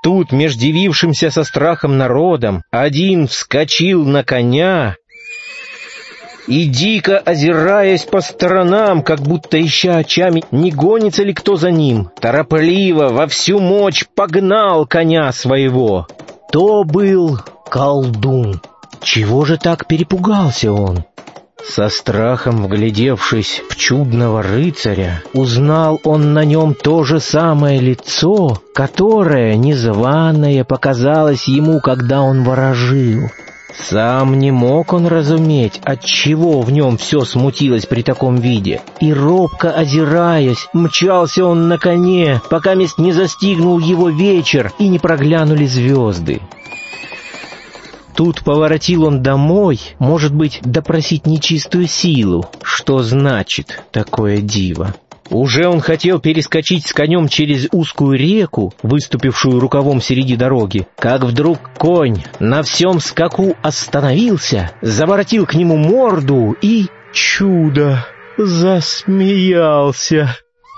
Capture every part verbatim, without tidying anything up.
тут, меж дивившимся со страхом народом, один вскочил на коня и, дико озираясь по сторонам, как будто ища очами, не гонится ли кто за ним, торопливо во всю мощь погнал коня своего. То был колдун. Чего же так перепугался он? Со страхом вглядевшись в чудного рыцаря, узнал он на нем то же самое лицо, которое незваное показалось ему, когда он ворожил. Сам не мог он разуметь, отчего в нем все смутилось при таком виде, и, робко озираясь, мчался он на коне, пока мест не застигнул его вечер и не проглянули звезды. Тут поворотил он домой, может быть, допросить нечистую силу, что значит такое диво. Уже он хотел перескочить с конем через узкую реку, выступившую рукавом среди дороги, как вдруг конь на всем скаку остановился, заворотил к нему морду и, чудо, засмеялся.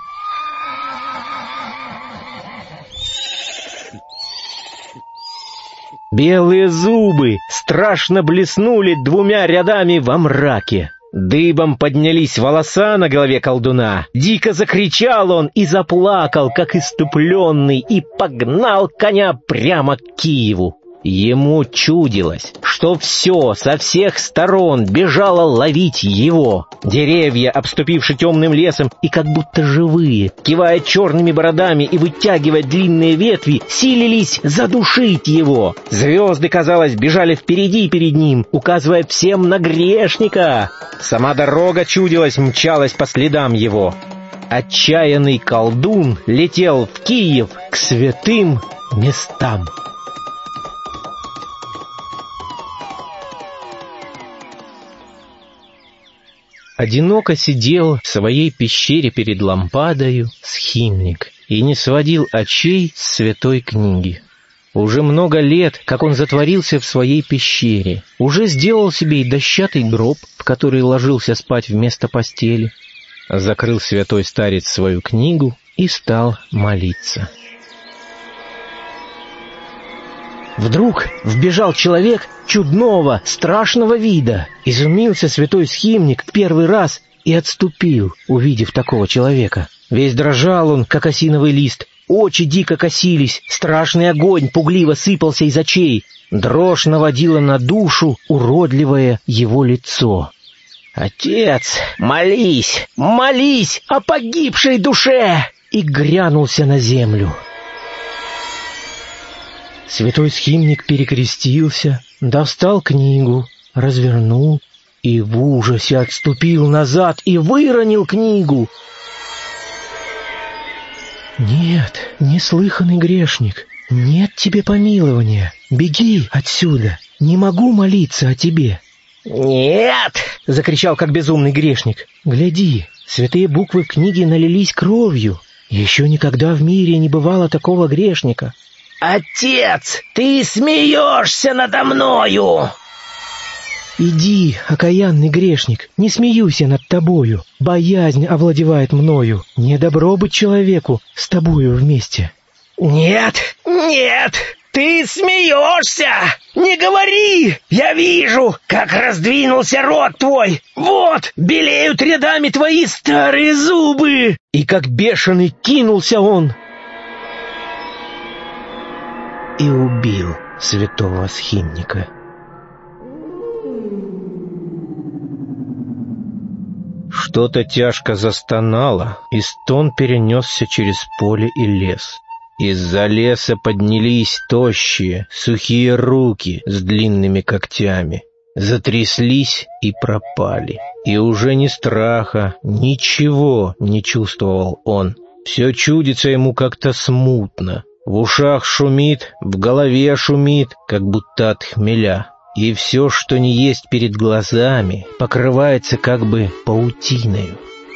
Белые зубы страшно блеснули двумя рядами во мраке. Дыбом поднялись волоса на голове колдуна. Дико закричал он и заплакал, как исступленный, и погнал коня прямо к Киеву. Ему чудилось, что все со всех сторон бежало ловить его. Деревья, обступивши темным лесом и как будто живые, кивая черными бородами и вытягивая длинные ветви, силились задушить его. Звезды, казалось, бежали впереди перед ним, указывая всем на грешника. Сама дорога, чудилась, мчалась по следам его. Отчаянный колдун летел в Киев к святым местам. Одиноко сидел в своей пещере перед лампадою схимник и не сводил очей с святой книги. Уже много лет, как он затворился в своей пещере, уже сделал себе и дощатый гроб, в который ложился спать вместо постели, закрыл святой старец свою книгу и стал молиться. Вдруг вбежал человек чудного, страшного вида. Изумился святой схимник в первый раз и отступил, увидев такого человека. Весь дрожал он, как осиновый лист, очи дико косились, страшный огонь пугливо сыпался из очей, дрожь наводила на душу уродливое его лицо. «Отец, молись, молись о погибшей душе!» И грянулся на землю. Святой схимник перекрестился, достал книгу, развернул и в ужасе отступил назад и выронил книгу. «Нет, неслыханный грешник, нет тебе помилования, беги отсюда, не могу молиться о тебе». «Нет!» — закричал как безумный грешник. «Гляди, святые буквы в книге налились кровью, еще никогда в мире не бывало такого грешника». «Отец, ты смеешься надо мною!» «Иди, окаянный грешник, не смеюсь я над тобою, боязнь овладевает мною, не добро быть человеку с тобою вместе». «Нет, нет, ты смеешься! Не говори! Я вижу, как раздвинулся рот твой! Вот, белеют рядами твои старые зубы!» И как бешеный кинулся он и убил святого схимника. Что-то тяжко застонало, и стон перенесся через поле и лес. Из-за леса поднялись тощие, сухие руки с длинными когтями, затряслись и пропали. И уже ни страха, ничего не чувствовал он. Все чудится ему как-то смутно. В ушах шумит, в голове шумит, как будто от хмеля. И все, что не есть перед глазами, покрывается как бы паутиною.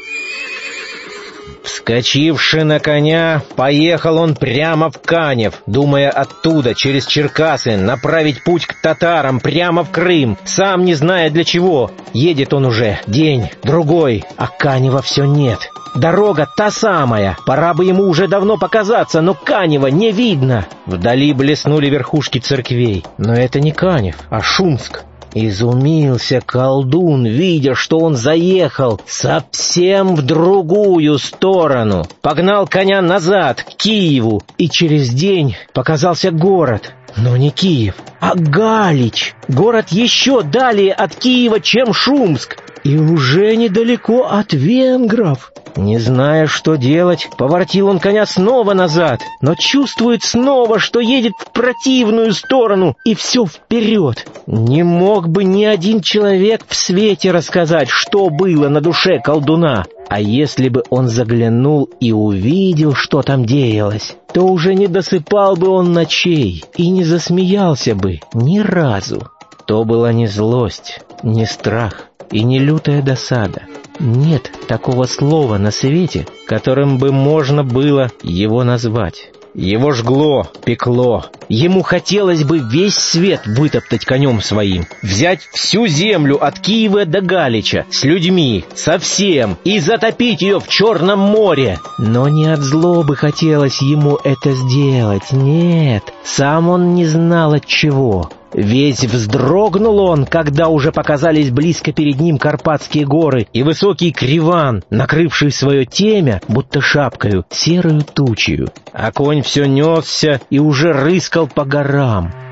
Вскочивши на коня, поехал он прямо в Канев, думая оттуда, через Черкасы, направить путь к татарам прямо в Крым, сам не зная для чего. Едет он уже день, другой, а Канева все нет. Дорога та самая. Пора бы ему уже давно показаться, но Канева не видно. Вдали блеснули верхушки церквей. Но это не Канев, а Шумск. Изумился колдун, видя, что он заехал совсем в другую сторону. Погнал коня назад, к Киеву, и через день показался город. Но не Киев, а Галич. Город еще далее от Киева, чем Шумск, и уже недалеко от венгров. Не зная, что делать, поворотил он коня снова назад, но чувствует снова, что едет в противную сторону, и все вперед. Не мог бы ни один человек в свете рассказать, что было на душе колдуна. А если бы он заглянул и увидел, что там деялось, то уже не досыпал бы он ночей и не засмеялся бы ни разу. То была не злость, не страх и не лютая досада. Нет такого слова на свете, которым бы можно было его назвать. Его жгло, пекло. Ему хотелось бы весь свет вытоптать конем своим, взять всю землю от Киева до Галича, с людьми, со всем, и затопить ее в Черном море. Но не от злобы хотелось ему это сделать, нет, сам он не знал от чего. Весь вздрогнул он, когда уже показались близко перед ним Карпатские горы и высокий Криван, накрывший свое темя, будто шапкою, серую тучью. А конь все несся и уже рыскал по горам.